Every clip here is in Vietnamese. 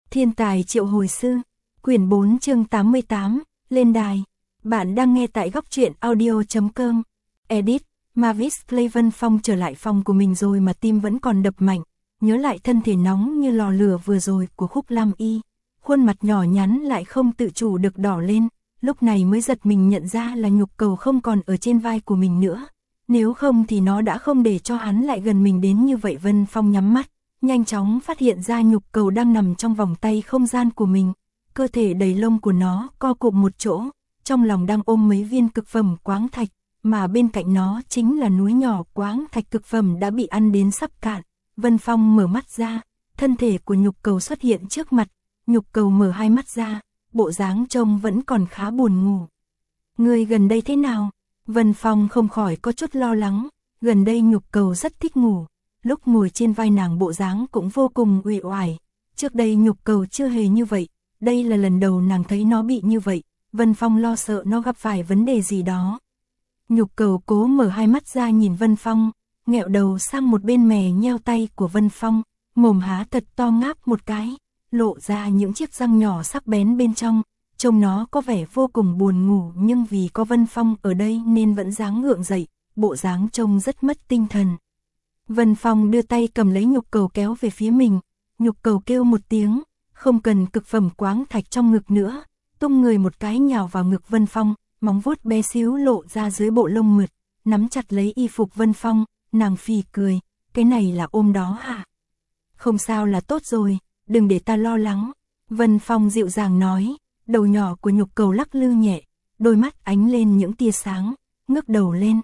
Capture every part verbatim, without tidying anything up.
Thiên tài triệu hồi sư, quyển bốn chương tám mươi tám, lên đài. Bạn đang nghe tại góc truyện audio chấm com. Edit, Mavis Clay. Vân Phong trở lại phòng của mình rồi mà tim vẫn còn đập mạnh, nhớ lại thân thể nóng như lò lửa vừa rồi của Khúc Lam Y, khuôn mặt nhỏ nhắn lại không tự chủ được đỏ lên, lúc này mới giật mình nhận ra là nhục cầu không còn ở trên vai của mình nữa, nếu không thì nó đã không để cho hắn lại gần mình đến như vậy. Vân Phong nhắm mắt, nhanh chóng phát hiện ra nhục cầu đang nằm trong vòng tay không gian của mình, cơ thể đầy lông của nó co cụm một chỗ, trong lòng đang ôm mấy viên cực phẩm quáng thạch, mà bên cạnh nó chính là núi nhỏ quáng thạch cực phẩm đã bị ăn đến sắp cạn. Vân Phong mở mắt ra, thân thể của nhục cầu xuất hiện trước mặt, nhục cầu mở hai mắt ra, bộ dáng trông vẫn còn khá buồn ngủ. Người gần đây thế nào? Vân Phong không khỏi có chút lo lắng, gần đây nhục cầu rất thích ngủ, lúc ngồi trên vai nàng bộ dáng cũng vô cùng uể oải, trước đây nhục cầu chưa hề như vậy, đây là lần đầu nàng thấy nó bị như vậy, Vân Phong lo sợ nó gặp phải vấn đề gì đó. Nhục cầu cố mở hai mắt ra nhìn Vân Phong, nghẹo đầu sang một bên mè nheo tay của Vân Phong, mồm há thật to ngáp một cái, lộ ra những chiếc răng nhỏ sắc bén bên trong, trông nó có vẻ vô cùng buồn ngủ, nhưng vì có Vân Phong ở đây nên vẫn dáng ngượng dậy, bộ dáng trông rất mất tinh thần. Vân Phong đưa tay cầm lấy nhục cầu kéo về phía mình, nhục cầu kêu một tiếng, không cần cực phẩm quáng thạch trong ngực nữa, tung người một cái nhào vào ngực Vân Phong, móng vuốt bé xíu lộ ra dưới bộ lông mượt, nắm chặt lấy y phục Vân Phong, nàng phì cười, cái này là ôm đó hả? Không sao là tốt rồi, đừng để ta lo lắng. Vân Phong dịu dàng nói, đầu nhỏ của nhục cầu lắc lư nhẹ, đôi mắt ánh lên những tia sáng, ngước đầu lên.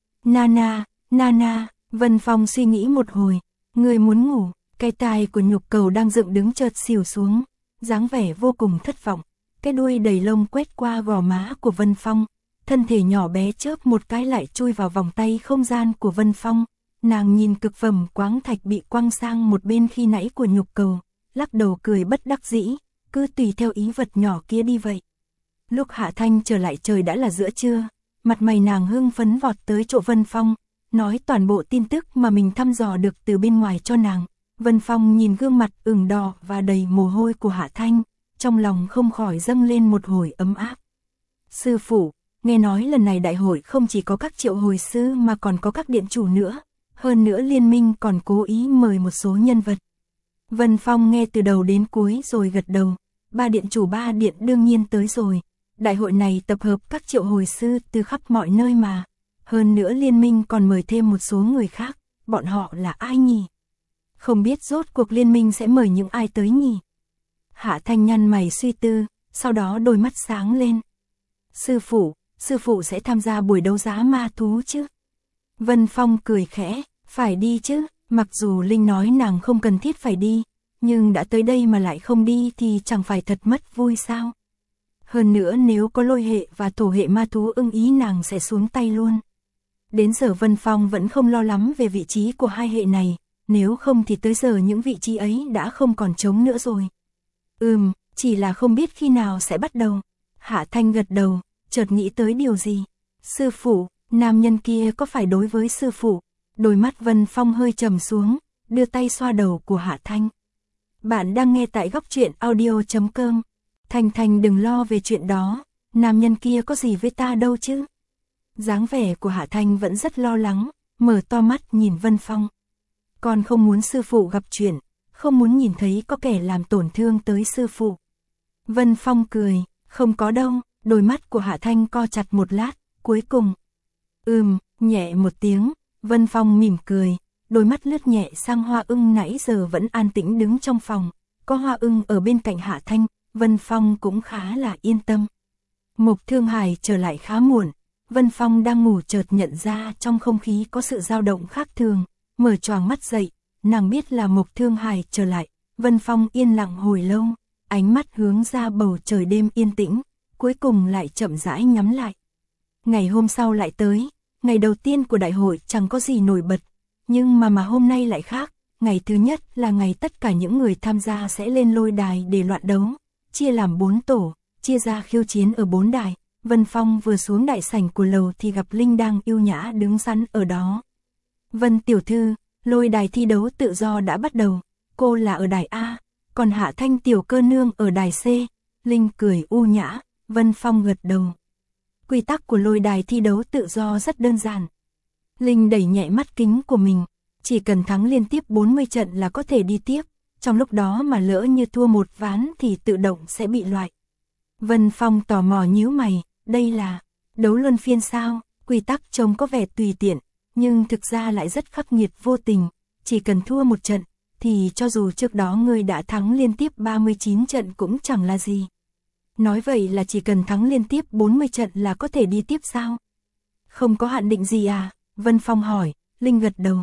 Nana, Nana, Vân Phong suy nghĩ một hồi, người muốn ngủ, cái tai của nhục cầu đang dựng đứng chợt xỉu xuống, dáng vẻ vô cùng thất vọng, cái đuôi đầy lông quét qua gò má của Vân Phong, thân thể nhỏ bé chớp một cái lại chui vào vòng tay không gian của Vân Phong, nàng nhìn cực phẩm quáng thạch bị quăng sang một bên khi nãy của nhục cầu, lắc đầu cười bất đắc dĩ, cứ tùy theo ý vật nhỏ kia đi vậy. Lúc Hạ Thanh trở lại trời đã là giữa trưa, mặt mày nàng hưng phấn vọt tới chỗ Vân Phong, nói toàn bộ tin tức mà mình thăm dò được từ bên ngoài cho nàng. Vân Phong nhìn gương mặt ửng đỏ và đầy mồ hôi của Hạ Thanh, trong lòng không khỏi dâng lên một hồi ấm áp. Sư phụ, nghe nói lần này đại hội không chỉ có các triệu hồi sư mà còn có các điện chủ nữa, hơn nữa liên minh còn cố ý mời một số nhân vật. Vân Phong nghe từ đầu đến cuối rồi gật đầu, ba điện chủ ba điện đương nhiên tới rồi, đại hội này tập hợp các triệu hồi sư từ khắp mọi nơi mà, hơn nữa liên minh còn mời thêm một số người khác, bọn họ là ai nhỉ? Không biết rốt cuộc liên minh sẽ mời những ai tới nhỉ? Hạ Thanh nhăn mày suy tư, sau đó đôi mắt sáng lên. Sư phụ, sư phụ sẽ tham gia buổi đấu giá ma thú chứ? Vân Phong cười khẽ, phải đi chứ, mặc dù Linh nói nàng không cần thiết phải đi, nhưng đã tới đây mà lại không đi thì chẳng phải thật mất vui sao? Hơn nữa nếu có lôi hệ và thổ hệ ma thú ưng ý nàng sẽ xuống tay luôn. Đến giờ Vân Phong vẫn không lo lắm về vị trí của hai hệ này, nếu không thì tới giờ những vị trí ấy đã không còn trống nữa rồi. Ừm, chỉ là không biết khi nào sẽ bắt đầu. Hạ Thanh gật đầu, chợt nghĩ tới điều gì. Sư phụ, nam nhân kia có phải đối với sư phụ? Đôi mắt Vân Phong hơi trầm xuống, đưa tay xoa đầu của Hạ Thanh. Bạn đang nghe tại góc truyện audio chấm com. Thanh Thanh đừng lo về chuyện đó, nam nhân kia có gì với ta đâu chứ. Dáng vẻ của Hạ Thanh vẫn rất lo lắng, mở to mắt nhìn Vân Phong. Con không muốn sư phụ gặp chuyện, không muốn nhìn thấy có kẻ làm tổn thương tới sư phụ. Vân Phong cười, không có đâu, đôi mắt của Hạ Thanh co chặt một lát, cuối cùng. Ừm, nhẹ một tiếng, Vân Phong mỉm cười, đôi mắt lướt nhẹ sang Hoa Ưng nãy giờ vẫn an tĩnh đứng trong phòng, có Hoa Ưng ở bên cạnh Hạ Thanh, Vân Phong cũng khá là yên tâm. Mộc Thương Hải trở lại khá muộn, Vân Phong đang ngủ chợt nhận ra trong không khí có sự dao động khác thường, mở choàng mắt dậy, nàng biết là Mộc Thương Hải trở lại, Vân Phong yên lặng hồi lâu, ánh mắt hướng ra bầu trời đêm yên tĩnh, cuối cùng lại chậm rãi nhắm lại. Ngày hôm sau lại tới, ngày đầu tiên của đại hội chẳng có gì nổi bật, nhưng mà mà hôm nay lại khác, ngày thứ nhất là ngày tất cả những người tham gia sẽ lên lôi đài để loạn đấu, chia làm bốn tổ, chia ra khiêu chiến ở bốn đài. Vân Phong vừa xuống đại sảnh của lầu thì gặp Linh đang yêu nhã đứng sẵn ở đó. Vân tiểu thư, lôi đài thi đấu tự do đã bắt đầu, cô là ở đài A, Còn Hạ Thanh tiểu cơ nương ở đài C, Linh cười u nhã, Vân Phong gật đầu. Quy tắc của lôi đài thi đấu tự do rất đơn giản. Linh đẩy nhẹ mắt kính của mình, chỉ cần thắng liên tiếp bốn mươi trận là có thể đi tiếp, trong lúc đó mà lỡ như thua một ván thì tự động sẽ bị loại. Vân Phong tò mò nhíu mày, đây là đấu luân phiên sao? Quy tắc trông có vẻ tùy tiện, nhưng thực ra lại rất khắc nghiệt vô tình, chỉ cần thua một trận, thì cho dù trước đó ngươi đã thắng liên tiếp ba mươi chín trận cũng chẳng là gì. Nói vậy là chỉ cần thắng liên tiếp bốn mươi trận là có thể đi tiếp sao? Không có hạn định gì à? Vân Phong hỏi. Linh gật đầu.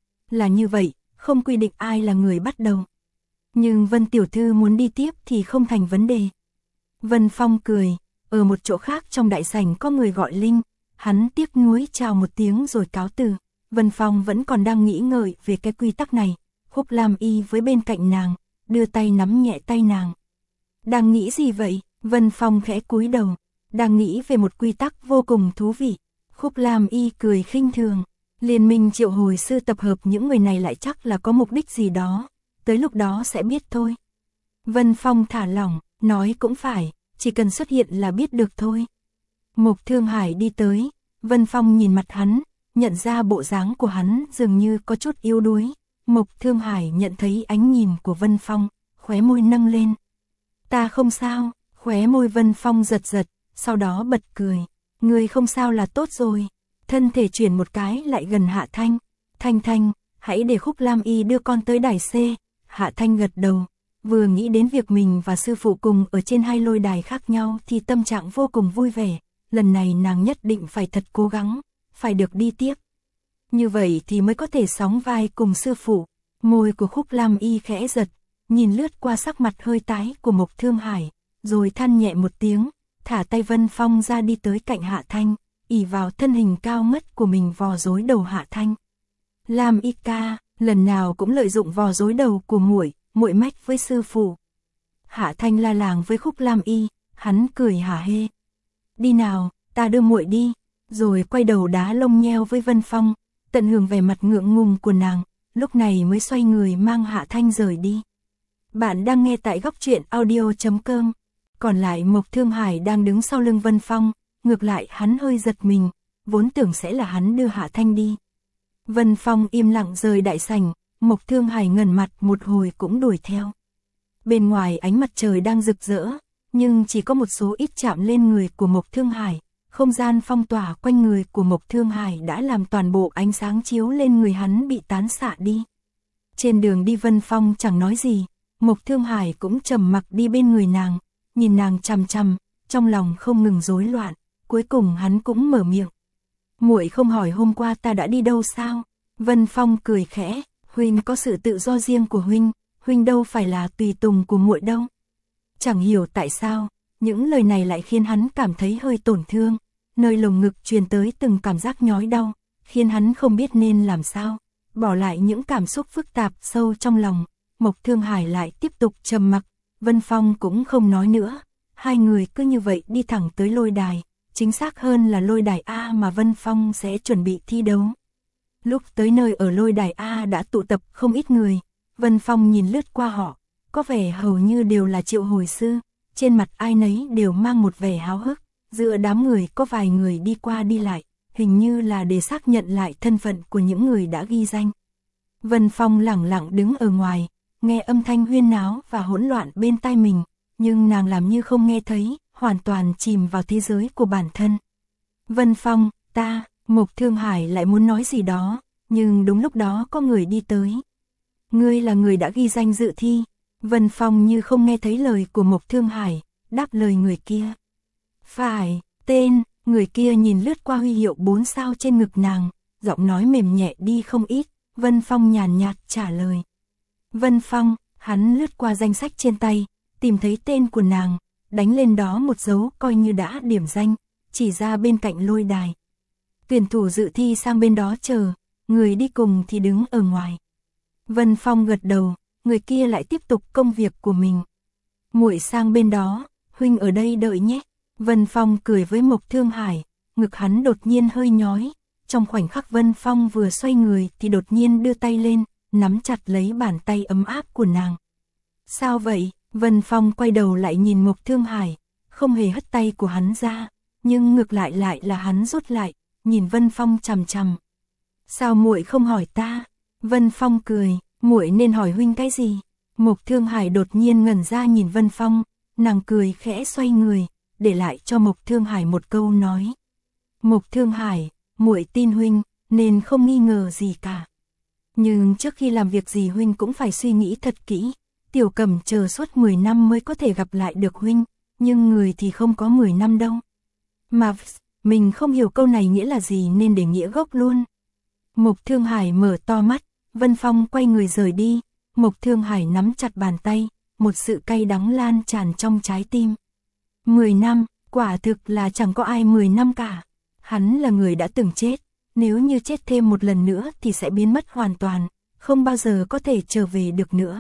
Là như vậy, không quy định ai là người bắt đầu. Nhưng Vân tiểu thư muốn đi tiếp thì không thành vấn đề. Vân Phong cười. Ở một chỗ khác trong đại sảnh có người gọi Linh. Hắn tiếc nuối chào một tiếng rồi cáo từ. Vân Phong vẫn còn đang nghĩ ngợi về cái quy tắc này. Khúc Lam Y với bên cạnh nàng, đưa tay nắm nhẹ tay nàng. Đang nghĩ gì vậy? Vân Phong khẽ cúi đầu. Đang nghĩ về một quy tắc vô cùng thú vị. Khúc Lam Y cười khinh thường. Liên minh triệu hồi sư tập hợp những người này lại chắc là có mục đích gì đó. Tới lúc đó sẽ biết thôi. Vân Phong thả lỏng, nói cũng phải, chỉ cần xuất hiện là biết được thôi. Mục Thương Hải đi tới. Vân Phong nhìn mặt hắn, nhận ra bộ dáng của hắn dường như có chút yếu đuối. Mục Thương Hải nhận thấy ánh nhìn của Vân Phong, khóe môi nâng lên. Ta không sao, khóe môi Vân Phong giật giật, sau đó bật cười. Ngươi không sao là tốt rồi. Thân thể chuyển một cái lại gần Hạ Thanh. Thanh Thanh, hãy để Khúc Lam Y đưa con tới đài C. Hạ Thanh gật đầu. Vừa nghĩ đến việc mình và sư phụ cùng ở trên hai lôi đài khác nhau thì tâm trạng vô cùng vui vẻ. Lần này nàng nhất định phải thật cố gắng, phải được đi tiếp. Như vậy thì mới có thể sóng vai cùng sư phụ. Môi của Khúc Lam Y khẽ giật, nhìn lướt qua sắc mặt hơi tái của Mục Thương Hải, rồi than nhẹ một tiếng, thả tay Vân Phong ra đi tới cạnh Hạ Thanh, ỷ vào thân hình cao ngất của mình vò rối đầu Hạ Thanh. Lam Y ca, lần nào cũng lợi dụng vò rối đầu của muội, muội mách với sư phụ. Hạ Thanh la làng với Khúc Lam Y, hắn cười hả hê. Đi nào, ta đưa muội đi, rồi quay đầu đá lông nheo với Vân Phong, tận hưởng vẻ mặt ngượng ngùng của nàng, lúc này mới xoay người mang Hạ Thanh rời đi. Bạn đang nghe tại góc truyện audio chấm com. Còn lại Mộc Thương Hải đang đứng sau lưng Vân Phong, ngược lại hắn hơi giật mình, vốn tưởng sẽ là hắn đưa Hạ Thanh đi. Vân Phong im lặng rời đại sảnh, Mộc Thương Hải ngẩn mặt một hồi cũng đuổi theo. Bên ngoài ánh mặt trời đang rực rỡ, nhưng chỉ có một số ít chạm lên người của Mộc Thương Hải. Không gian phong tỏa quanh người của Mộc Thương Hải đã làm toàn bộ ánh sáng chiếu lên người hắn bị tán xạ đi. Trên đường đi Vân Phong chẳng nói gì, Mộc Thương Hải cũng trầm mặc đi bên người nàng, nhìn nàng chằm chằm, trong lòng không ngừng rối loạn, cuối cùng hắn cũng mở miệng. Muội không hỏi hôm qua ta đã đi đâu sao? Vân Phong cười khẽ, huynh có sự tự do riêng của huynh, huynh đâu phải là tùy tùng của muội đâu. Chẳng hiểu tại sao, những lời này lại khiến hắn cảm thấy hơi tổn thương, nơi lồng ngực truyền tới từng cảm giác nhói đau, khiến hắn không biết nên làm sao, bỏ lại những cảm xúc phức tạp sâu trong lòng. Mộc Thương Hải lại tiếp tục trầm mặc, Vân Phong cũng không nói nữa, hai người cứ như vậy đi thẳng tới lôi đài, chính xác hơn là lôi đài A mà Vân Phong sẽ chuẩn bị thi đấu. Lúc tới nơi ở lôi đài A đã tụ tập không ít người, Vân Phong nhìn lướt qua họ, có vẻ hầu như đều là triệu hồi sư, trên mặt ai nấy đều mang một vẻ háo hức, giữa đám người có vài người đi qua đi lại, hình như là để xác nhận lại thân phận của những người đã ghi danh. Vân Phong lẳng lặng đứng ở ngoài, nghe âm thanh huyên náo và hỗn loạn bên tai mình, nhưng nàng làm như không nghe thấy, hoàn toàn chìm vào thế giới của bản thân. Vân Phong, ta, Mộc Thương Hải lại muốn nói gì đó, nhưng đúng lúc đó có người đi tới. Ngươi là người đã ghi danh dự thi. Vân Phong như không nghe thấy lời của Mộc Thương Hải, đáp lời người kia. Phải, tên, người kia nhìn lướt qua huy hiệu bốn sao trên ngực nàng, giọng nói mềm nhẹ đi không ít, Vân Phong nhàn nhạt trả lời. Vân Phong, hắn lướt qua danh sách trên tay, tìm thấy tên của nàng, đánh lên đó một dấu coi như đã điểm danh, chỉ ra bên cạnh lôi đài. Tuyển thủ dự thi sang bên đó chờ, người đi cùng thì đứng ở ngoài. Vân Phong gật đầu, người kia lại tiếp tục công việc của mình. Muội sang bên đó, huynh ở đây đợi nhé. Vân Phong cười với Mộc Thương Hải, ngực hắn đột nhiên hơi nhói. Trong khoảnh khắc Vân Phong vừa xoay người thì đột nhiên đưa tay lên, nắm chặt lấy bàn tay ấm áp của nàng. Sao vậy? Vân Phong quay đầu lại nhìn Mộc Thương Hải, không hề hất tay của hắn ra, nhưng ngược lại lại là hắn rút lại, nhìn Vân Phong chằm chằm. Sao muội không hỏi ta? Vân Phong cười, muội nên hỏi huynh cái gì? Mộc Thương Hải đột nhiên ngẩn ra nhìn Vân Phong, nàng cười khẽ xoay người, để lại cho Mộc Thương Hải một câu nói. Mộc Thương Hải, muội tin huynh, nên không nghi ngờ gì cả. Nhưng trước khi làm việc gì huynh cũng phải suy nghĩ thật kỹ. Tiểu Cẩm chờ suốt mười năm mới có thể gặp lại được huynh, nhưng người thì không có mười năm đâu. Mà mình không hiểu câu này nghĩa là gì nên để nghĩa gốc luôn. Mộc Thương Hải mở to mắt, Vân Phong quay người rời đi, Mộc Thương Hải nắm chặt bàn tay, một sự cay đắng lan tràn trong trái tim. Mười năm, quả thực là chẳng có ai mười năm cả. Hắn là người đã từng chết, nếu như chết thêm một lần nữa thì sẽ biến mất hoàn toàn, không bao giờ có thể trở về được nữa.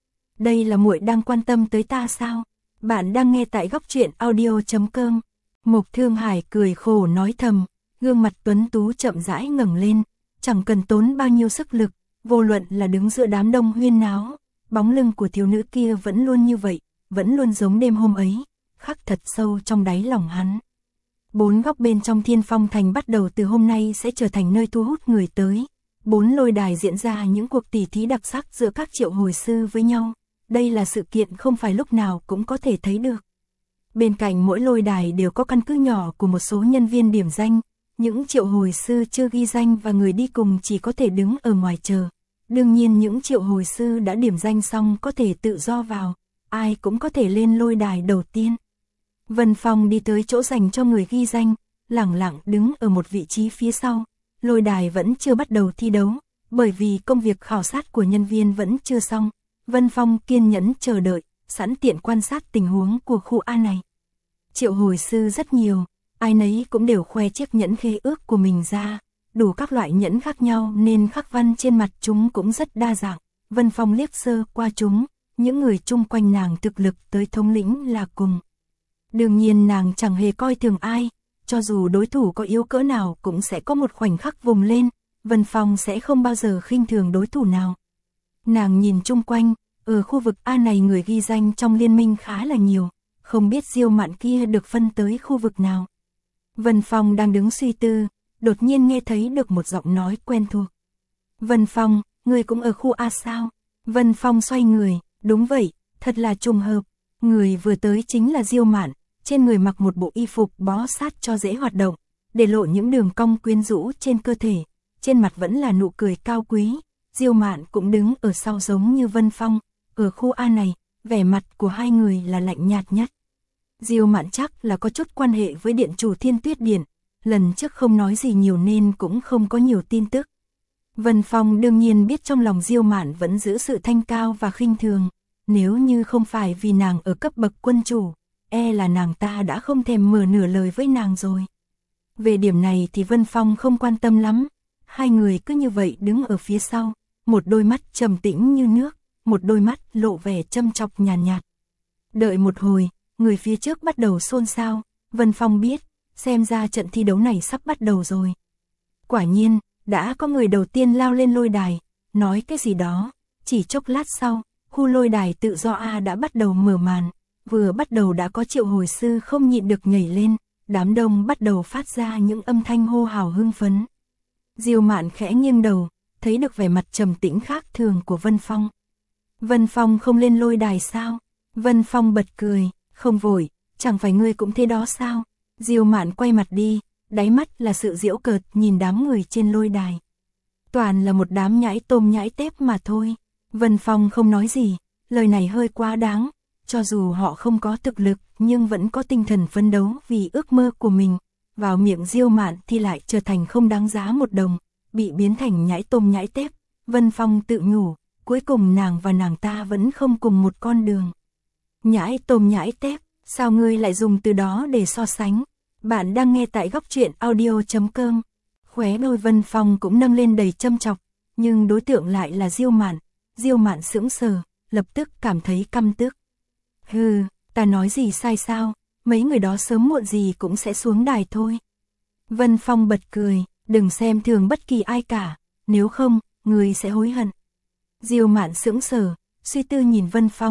Đây là muội đang quan tâm tới ta sao? Bạn đang nghe tại góc truyện audio chấm com. Mộc Thương Hải cười khổ nói thầm, gương mặt tuấn tú chậm rãi ngẩng lên, chẳng cần tốn bao nhiêu sức lực, vô luận là đứng giữa đám đông huyên náo, bóng lưng của thiếu nữ kia vẫn luôn như vậy, vẫn luôn giống đêm hôm ấy, khắc thật sâu trong đáy lòng hắn. Bốn góc bên trong Thiên Phong Thành bắt đầu từ hôm nay sẽ trở thành nơi thu hút người tới. Bốn lôi đài diễn ra những cuộc tỉ thí đặc sắc giữa các triệu hồi sư với nhau. Đây là sự kiện không phải lúc nào cũng có thể thấy được. Bên cạnh mỗi lôi đài đều có căn cứ nhỏ của một số nhân viên điểm danh. Những triệu hồi sư chưa ghi danh và người đi cùng chỉ có thể đứng ở ngoài chờ. Đương nhiên những triệu hồi sư đã điểm danh xong có thể tự do vào. Ai cũng có thể lên lôi đài đầu tiên. Vân Phong đi tới chỗ dành cho người ghi danh, lẳng lặng đứng ở một vị trí phía sau. Lôi đài vẫn chưa bắt đầu thi đấu, bởi vì công việc khảo sát của nhân viên vẫn chưa xong. Vân Phong kiên nhẫn chờ đợi, sẵn tiện quan sát tình huống của khu A này. Triệu hồi sư rất nhiều, ai nấy cũng đều khoe chiếc nhẫn khế ước của mình ra. Đủ các loại nhẫn khác nhau nên khắc văn trên mặt chúng cũng rất đa dạng. Vân Phong liếc sơ qua chúng, những người chung quanh nàng thực lực tới thống lĩnh là cùng. Đương nhiên nàng chẳng hề coi thường ai, cho dù đối thủ có yếu cỡ nào cũng sẽ có một khoảnh khắc vùng lên, Vân Phong sẽ không bao giờ khinh thường đối thủ nào. Nàng nhìn chung quanh, ở khu vực A này người ghi danh trong liên minh khá là nhiều, không biết Diêu Mạn kia được phân tới khu vực nào. Vân Phong đang đứng suy tư, đột nhiên nghe thấy được một giọng nói quen thuộc. Vân Phong, người cũng ở khu A sao? Vân Phong xoay người, đúng vậy, thật là trùng hợp, người vừa tới chính là Diêu Mạn. Trên người mặc một bộ y phục bó sát cho dễ hoạt động, để lộ những đường cong quyến rũ trên cơ thể, trên mặt vẫn là nụ cười cao quý. Diêu Mạn cũng đứng ở sau giống như Vân Phong, ở khu A này, vẻ mặt của hai người là lạnh nhạt nhất. Diêu Mạn chắc là có chút quan hệ với điện chủ Thiên Tuyết Điện, lần trước không nói gì nhiều nên cũng không có nhiều tin tức. Vân Phong đương nhiên biết trong lòng Diêu Mạn vẫn giữ sự thanh cao và khinh thường, nếu như không phải vì nàng ở cấp bậc quân chủ, e là nàng ta đã không thèm mở nửa lời với nàng rồi. Về điểm này thì Vân Phong không quan tâm lắm, hai người cứ như vậy đứng ở phía sau, một đôi mắt trầm tĩnh như nước, một đôi mắt lộ vẻ châm chọc nhàn nhạt, nhạt. Đợi một hồi, người phía trước bắt đầu xôn xao, Vân Phong biết, xem ra trận thi đấu này sắp bắt đầu rồi. Quả nhiên, đã có người đầu tiên lao lên lôi đài, nói cái gì đó, chỉ chốc lát sau, khu lôi đài tự do A đã bắt đầu mở màn. Vừa bắt đầu đã có triệu hồi sư không nhịn được nhảy lên, đám đông bắt đầu phát ra những âm thanh hô hào hưng phấn. Diêu Mạn khẽ nghiêng đầu, thấy được vẻ mặt trầm tĩnh khác thường của Vân Phong. Vân Phong không lên lôi đài sao? Vân Phong bật cười, không vội, chẳng phải ngươi cũng thế đó sao? Diêu Mạn quay mặt đi, đáy mắt là sự giễu cợt nhìn đám người trên lôi đài. Toàn là một đám nhãi tôm nhãi tép mà thôi. Vân Phong không nói gì, lời này hơi quá đáng. Cho dù họ không có thực lực nhưng vẫn có tinh thần phấn đấu vì ước mơ của mình, vào miệng Diêu Mạn thì lại trở thành không đáng giá một đồng, bị biến thành nhãi tôm nhãi tép. Vân Phong tự nhủ, cuối cùng nàng và nàng ta vẫn không cùng một con đường. Nhãi tôm nhãi tép, sao ngươi lại dùng từ đó để so sánh? Bạn đang nghe tại góc truyện audio chấm com. Khóe môi Vân Phong cũng nâng lên đầy châm chọc, nhưng đối tượng lại là Diêu Mạn. Diêu Mạn sững sờ, lập tức cảm thấy căm tức. Hừ, ta nói gì sai sao, mấy người đó sớm muộn gì cũng sẽ xuống đài thôi. Vân Phong bật cười, đừng xem thường bất kỳ ai cả, nếu không, người sẽ hối hận. Diêu Mạn sững sờ, suy tư nhìn Vân Phong,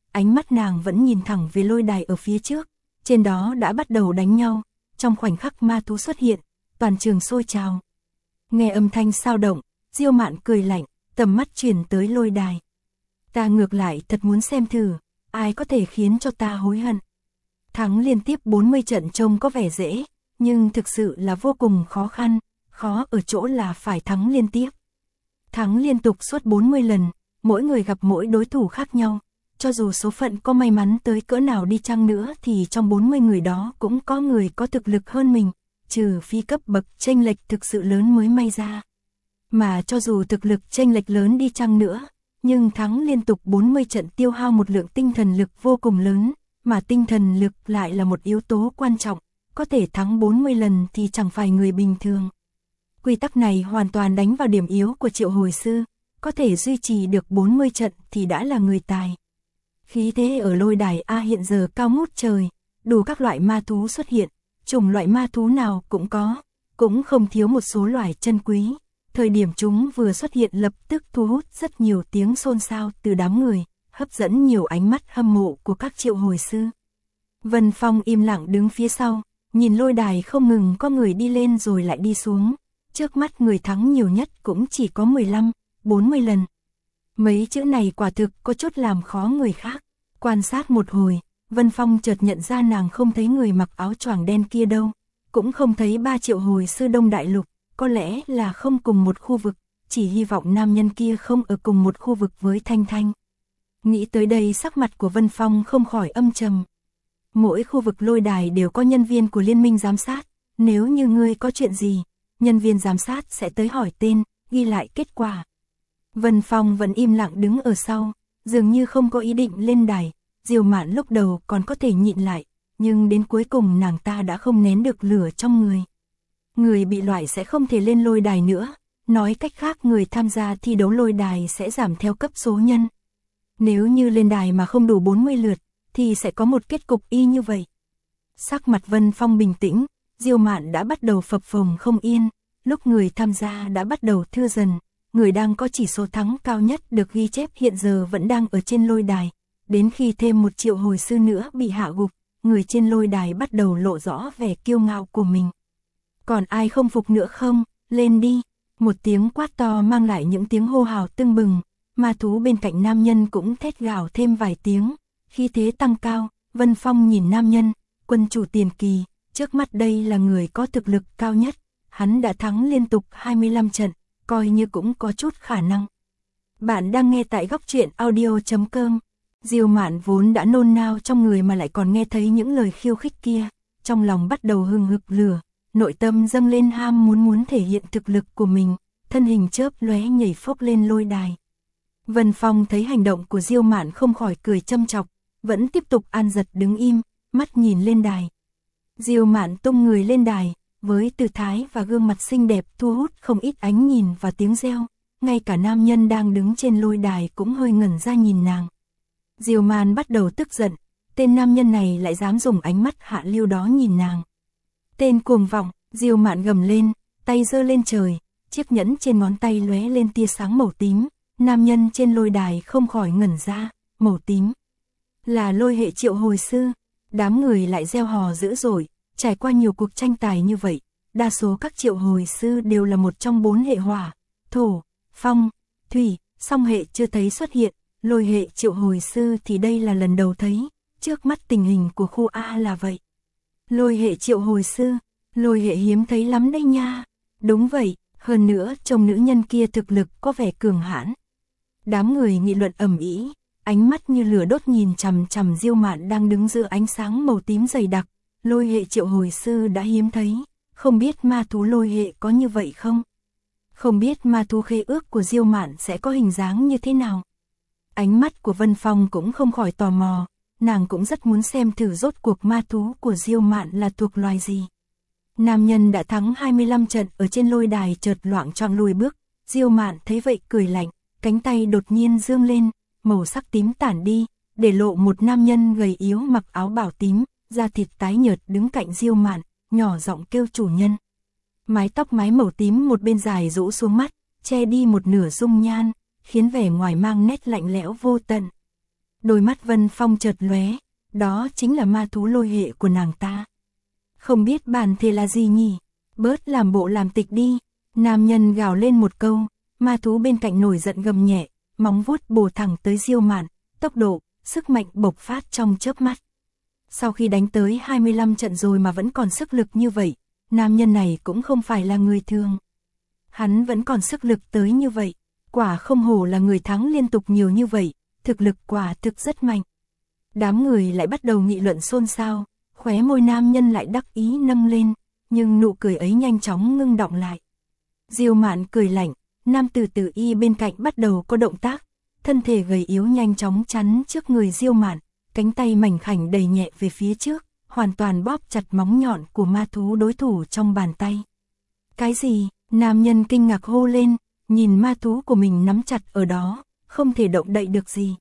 ánh mắt nàng vẫn nhìn thẳng về lôi đài ở phía trước, trên đó đã bắt đầu đánh nhau, trong khoảnh khắc ma thú xuất hiện, toàn trường sôi trào. Nghe âm thanh sao động, Diêu Mạn cười lạnh, tầm mắt chuyển tới lôi đài. Ta ngược lại thật muốn xem thử, ai có thể khiến cho ta hối hận. Thắng liên tiếp bốn mươi trận trông có vẻ dễ, nhưng thực sự là vô cùng khó khăn, khó ở chỗ là phải thắng liên tiếp. Thắng liên tục suốt bốn mươi lần, mỗi người gặp mỗi đối thủ khác nhau, cho dù số phận có may mắn tới cỡ nào đi chăng nữa thì trong bốn mươi người đó cũng có người có thực lực hơn mình, trừ phi cấp bậc chênh lệch thực sự lớn mới may ra. Mà cho dù thực lực chênh lệch lớn đi chăng nữa, nhưng thắng liên tục bốn mươi trận tiêu hao một lượng tinh thần lực vô cùng lớn, mà tinh thần lực lại là một yếu tố quan trọng, có thể thắng bốn mươi lần thì chẳng phải người bình thường. Quy tắc này hoàn toàn đánh vào điểm yếu của Triệu Hồi Sư, có thể duy trì được bốn mươi trận thì đã là người tài. Khí thế ở lôi đài A hiện giờ cao ngút trời, đủ các loại ma thú xuất hiện, chủng loại ma thú nào cũng có, cũng không thiếu một số loài chân quý. Thời điểm chúng vừa xuất hiện lập tức thu hút rất nhiều tiếng xôn xao từ đám người, hấp dẫn nhiều ánh mắt hâm mộ của các Triệu Hồi Sư. Vân Phong im lặng đứng phía sau, nhìn lôi đài không ngừng có người đi lên rồi lại đi xuống, trước mắt người thắng nhiều nhất cũng chỉ có mười lăm, bốn mươi lần. Mấy chữ này quả thực có chút làm khó người khác. Quan sát một hồi, Vân Phong chợt nhận ra nàng không thấy người mặc áo choàng đen kia đâu, cũng không thấy ba Triệu Hồi Sư Đông Đại Lục, có lẽ là không cùng một khu vực, chỉ hy vọng nam nhân kia không ở cùng một khu vực với Thanh Thanh. Nghĩ tới đây sắc mặt của Vân Phong không khỏi âm trầm. Mỗi khu vực lôi đài đều có nhân viên của liên minh giám sát, nếu như ngươi có chuyện gì, nhân viên giám sát sẽ tới hỏi tên, ghi lại kết quả. Vân Phong vẫn im lặng đứng ở sau, dường như không có ý định lên đài. Diêu Mạn lúc đầu còn có thể nhịn lại, nhưng đến cuối cùng nàng ta đã không nén được lửa trong người. Người bị loại sẽ không thể lên lôi đài nữa, nói cách khác người tham gia thi đấu lôi đài sẽ giảm theo cấp số nhân. Nếu như lên đài mà không đủ bốn mươi lượt, thì sẽ có một kết cục y như vậy. Sắc mặt Vân Phong bình tĩnh, Diêu Mạn đã bắt đầu phập phồng không yên, lúc người tham gia đã bắt đầu thưa dần, người đang có chỉ số thắng cao nhất được ghi chép hiện giờ vẫn đang ở trên lôi đài. Đến khi thêm một Triệu Hồi Sư nữa bị hạ gục, người trên lôi đài bắt đầu lộ rõ vẻ kiêu ngạo của mình. Còn ai không phục nữa không, lên đi. Một tiếng quát to mang lại những tiếng hô hào tưng bừng, ma thú bên cạnh nam nhân cũng thét gào thêm vài tiếng, khi thế tăng cao. Vân Phong nhìn nam nhân, quân chủ Tiền Kỳ, trước mắt đây là người có thực lực cao nhất, hắn đã thắng liên tục hai mươi lăm trận, coi như cũng có chút khả năng. Bạn đang nghe tại góc truyện audio chấm com. Diêu Mạn vốn đã nôn nao trong người mà lại còn nghe thấy những lời khiêu khích kia, trong lòng bắt đầu hừng hực lửa, nội tâm dâng lên ham muốn muốn thể hiện thực lực của mình, thân hình chớp lóe nhảy phốc lên lôi đài. Vân Phong thấy hành động của Diêu Mạn không khỏi cười châm chọc, vẫn tiếp tục an giật đứng im, mắt nhìn lên đài. Diêu Mạn tung người lên đài, với tư thái và gương mặt xinh đẹp thu hút không ít ánh nhìn và tiếng reo, ngay cả nam nhân đang đứng trên lôi đài cũng hơi ngẩn ra nhìn nàng. Diêu Mạn bắt đầu tức giận, tên nam nhân này lại dám dùng ánh mắt hạ lưu đó nhìn nàng. Tên cuồng vọng, Diêu Mạn gầm lên, tay giơ lên trời, chiếc nhẫn trên ngón tay lóe lên tia sáng màu tím, nam nhân trên lôi đài không khỏi ngẩn ra, màu tím. Là lôi hệ Triệu Hồi Sư, đám người lại reo hò dữ dội, trải qua nhiều cuộc tranh tài như vậy, đa số các Triệu Hồi Sư đều là một trong bốn hệ hỏa, thổ, phong, thủy, song hệ chưa thấy xuất hiện. Lôi hệ Triệu Hồi Sư thì đây là lần đầu thấy, trước mắt tình hình của khu A là vậy. Lôi hệ Triệu Hồi Sư, lôi hệ hiếm thấy lắm đây nha. Đúng vậy, hơn nữa trông nữ nhân kia thực lực có vẻ cường hãn. Đám người nghị luận ầm ĩ, ánh mắt như lửa đốt nhìn chằm chằm Diêu Mạn đang đứng giữa ánh sáng màu tím dày đặc. Lôi hệ Triệu Hồi Sư đã hiếm thấy, không biết ma thú lôi hệ có như vậy không? Không biết ma thú khế ước của Diêu Mạn sẽ có hình dáng như thế nào? Ánh mắt của Vân Phong cũng không khỏi tò mò, nàng cũng rất muốn xem thử rốt cuộc ma thú của Diêu Mạn là thuộc loài gì. Nam nhân đã thắng hai mươi lăm trận ở trên lôi đài chợt loạng choạng lùi bước, Diêu Mạn thấy vậy cười lạnh, cánh tay đột nhiên dương lên, màu sắc tím tản đi, để lộ một nam nhân gầy yếu mặc áo bảo tím, da thịt tái nhợt đứng cạnh Diêu Mạn, nhỏ giọng kêu chủ nhân. Mái tóc mái màu tím một bên dài rũ xuống mắt, che đi một nửa dung nhan, khiến vẻ ngoài mang nét lạnh lẽo vô tận. Đôi mắt Vân Phong chợt lóe, đó chính là ma thú lôi hệ của nàng ta. Không biết bản thể là gì nhỉ? Bớt làm bộ làm tịch đi. Nam nhân gào lên một câu, ma thú bên cạnh nổi giận gầm nhẹ, móng vuốt bổ thẳng tới Diêu Mạn, tốc độ, sức mạnh bộc phát trong chớp mắt. Sau khi đánh tới hai mươi lăm trận rồi mà vẫn còn sức lực như vậy, nam nhân này cũng không phải là người thường. Hắn vẫn còn sức lực tới như vậy, quả không hổ là người thắng liên tục nhiều như vậy, thực lực quả thực rất mạnh. Đám người lại bắt đầu nghị luận xôn xao, khóe môi nam nhân lại đắc ý nâng lên, nhưng nụ cười ấy nhanh chóng ngưng đọng lại. Diêu Mạn cười lạnh, nam tử tử y bên cạnh bắt đầu có động tác, thân thể gầy yếu nhanh chóng chắn trước người Diêu Mạn, cánh tay mảnh khảnh đẩy nhẹ về phía trước, hoàn toàn bóp chặt móng nhọn của ma thú đối thủ trong bàn tay. Cái gì? Nam nhân kinh ngạc hô lên, nhìn ma thú của mình nắm chặt ở đó, không thể động đậy được gì.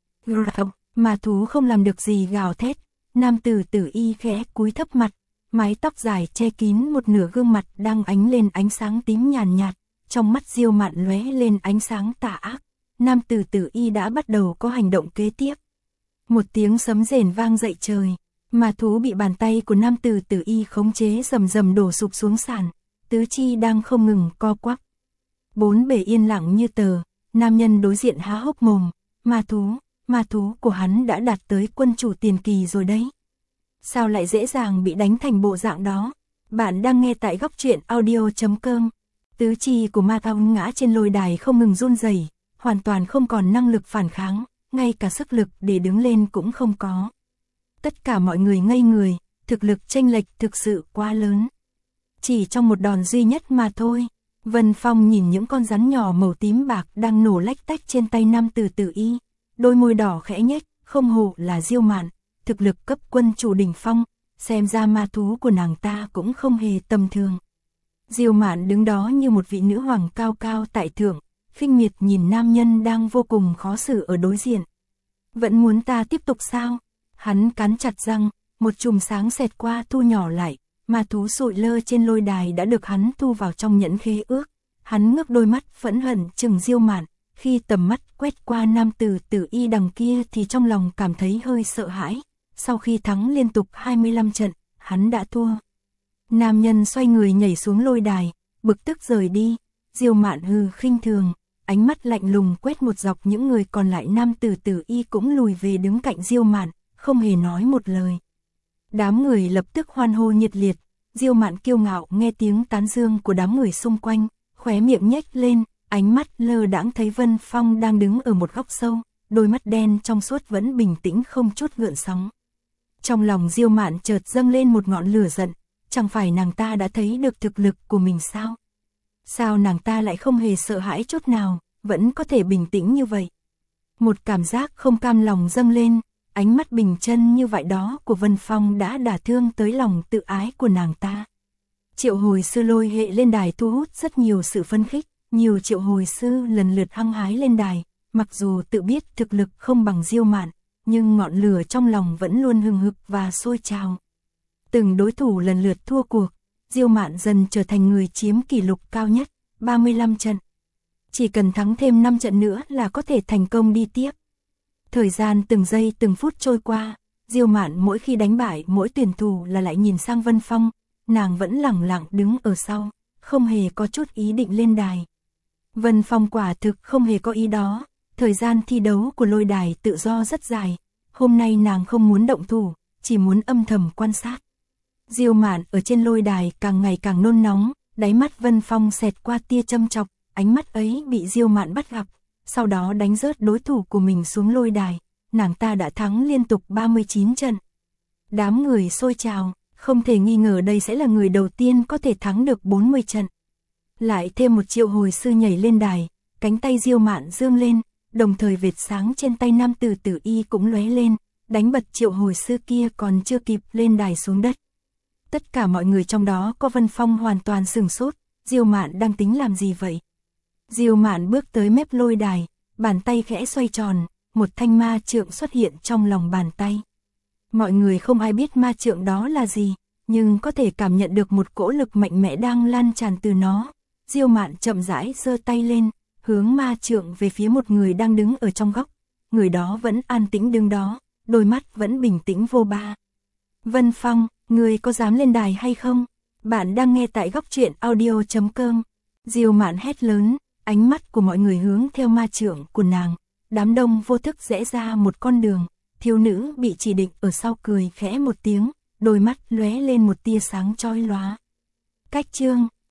Ma thú không làm được gì gào thét, nam tử tử y khẽ cúi thấp mặt, mái tóc dài che kín một nửa gương mặt đang ánh lên ánh sáng tím nhàn nhạt, trong mắt Diêu Mạn lóe lên ánh sáng tà ác. Nam tử tử y đã bắt đầu có hành động kế tiếp. Một tiếng sấm rền vang dậy trời, ma thú bị bàn tay của nam tử tử y khống chế rầm rầm đổ sụp xuống sàn, tứ chi đang không ngừng co quắp. Bốn bề yên lặng như tờ, nam nhân đối diện há hốc mồm, ma thú, ma thú của hắn đã đạt tới quân chủ tiền kỳ rồi đấy. Sao lại dễ dàng bị đánh thành bộ dạng đó? Bạn đang nghe tại góc truyện audio chấm com. Tứ chi của ma thú ngã trên lôi đài không ngừng run rẩy, hoàn toàn không còn năng lực phản kháng, ngay cả sức lực để đứng lên cũng không có. Tất cả mọi người ngây người, thực lực chênh lệch thực sự quá lớn. Chỉ trong một đòn duy nhất mà thôi, Vân Phong nhìn những con rắn nhỏ màu tím bạc đang nổ lách tách trên tay nam tử tử y, đôi môi đỏ khẽ nhếch, không hổ là Diêu Mạn, thực lực cấp quân chủ đỉnh phong, xem ra ma thú của nàng ta cũng không hề tầm thường. Diêu Mạn đứng đó như một vị nữ hoàng cao cao tại thượng, khinh miệt nhìn nam nhân đang vô cùng khó xử ở đối diện. Vẫn muốn ta tiếp tục sao? Hắn cắn chặt răng, một chùm sáng xẹt qua thu nhỏ lại, ma thú sụi lơ trên lôi đài đã được hắn thu vào trong nhẫn khế ước. Hắn ngước đôi mắt phẫn hận chừng Diêu Mạn, khi tầm mắt quét qua nam tử tử y đằng kia thì trong lòng cảm thấy hơi sợ hãi. Sau khi thắng liên tục hai mươi lăm trận, hắn đã thua. Nam nhân xoay người nhảy xuống lôi đài, bực tức rời đi. Diêu Mạn hừ khinh thường, ánh mắt lạnh lùng quét một dọc những người còn lại. Nam tử tử y cũng lùi về đứng cạnh Diêu Mạn, không hề nói một lời. Đám người lập tức hoan hô nhiệt liệt. Diêu Mạn kiêu ngạo nghe tiếng tán dương của đám người xung quanh, khóe miệng nhếch lên, ánh mắt lơ đãng thấy Vân Phong đang đứng ở một góc sâu, đôi mắt đen trong suốt vẫn bình tĩnh không chút gợn sóng. Trong lòng Diêu Mạn chợt dâng lên một ngọn lửa giận, chẳng phải nàng ta đã thấy được thực lực của mình sao? Sao nàng ta lại không hề sợ hãi chút nào, vẫn có thể bình tĩnh như vậy? Một cảm giác không cam lòng dâng lên, ánh mắt bình chân như vậy đó của Vân Phong đã đả thương tới lòng tự ái của nàng ta. Triệu hồi sư lôi hệ lên đài thu hút rất nhiều sự phấn khích, nhiều triệu hồi sư lần lượt hăng hái lên đài, mặc dù tự biết thực lực không bằng Diêu Mạn, nhưng ngọn lửa trong lòng vẫn luôn hừng hực và sôi trào. Từng đối thủ lần lượt thua cuộc, Diêu Mạn dần trở thành người chiếm kỷ lục cao nhất, ba mươi lăm trận. Chỉ cần thắng thêm năm trận nữa là có thể thành công đi tiếp. Thời gian từng giây từng phút trôi qua, Diêu Mạn mỗi khi đánh bại mỗi tuyển thủ là lại nhìn sang Vân Phong, nàng vẫn lẳng lặng đứng ở sau, không hề có chút ý định lên đài. Vân Phong quả thực không hề có ý đó, thời gian thi đấu của lôi đài tự do rất dài, hôm nay nàng không muốn động thủ, chỉ muốn âm thầm quan sát. Diêu Mạn ở trên lôi đài càng ngày càng nôn nóng, đáy mắt Vân Phong xẹt qua tia châm chọc, ánh mắt ấy bị Diêu Mạn bắt gặp, sau đó đánh rớt đối thủ của mình xuống lôi đài, nàng ta đã thắng liên tục ba mươi chín trận. Đám người sôi trào, không thể nghi ngờ đây sẽ là người đầu tiên có thể thắng được bốn mươi trận. Lại thêm một triệu hồi sư nhảy lên đài, cánh tay Diêu Mạn dương lên, đồng thời vệt sáng trên tay nam tử tử y cũng lóe lên, đánh bật triệu hồi sư kia còn chưa kịp lên đài xuống đất. Tất cả mọi người trong đó có Vân Phong hoàn toàn sửng sốt, Diêu Mạn đang tính làm gì vậy? Diêu Mạn bước tới mép lôi đài, bàn tay khẽ xoay tròn, một thanh ma trượng xuất hiện trong lòng bàn tay. Mọi người không ai biết ma trượng đó là gì, nhưng có thể cảm nhận được một cỗ lực mạnh mẽ đang lan tràn từ nó. Diêu Mạn chậm rãi giơ tay lên, hướng ma trượng về phía một người đang đứng ở trong góc. người đó vẫn an tĩnh đứng đó, đôi mắt vẫn bình tĩnh vô ba. Vân Phong, người có dám lên đài hay không? Bạn đang nghe tại góc truyện audio chấm com. Diêu Mạn hét lớn, ánh mắt của mọi người hướng theo ma trượng của nàng. Đám đông vô thức rẽ ra một con đường, thiếu nữ bị chỉ định ở sau cười khẽ một tiếng, đôi mắt lóe lên một tia sáng chói lóa. Cách chương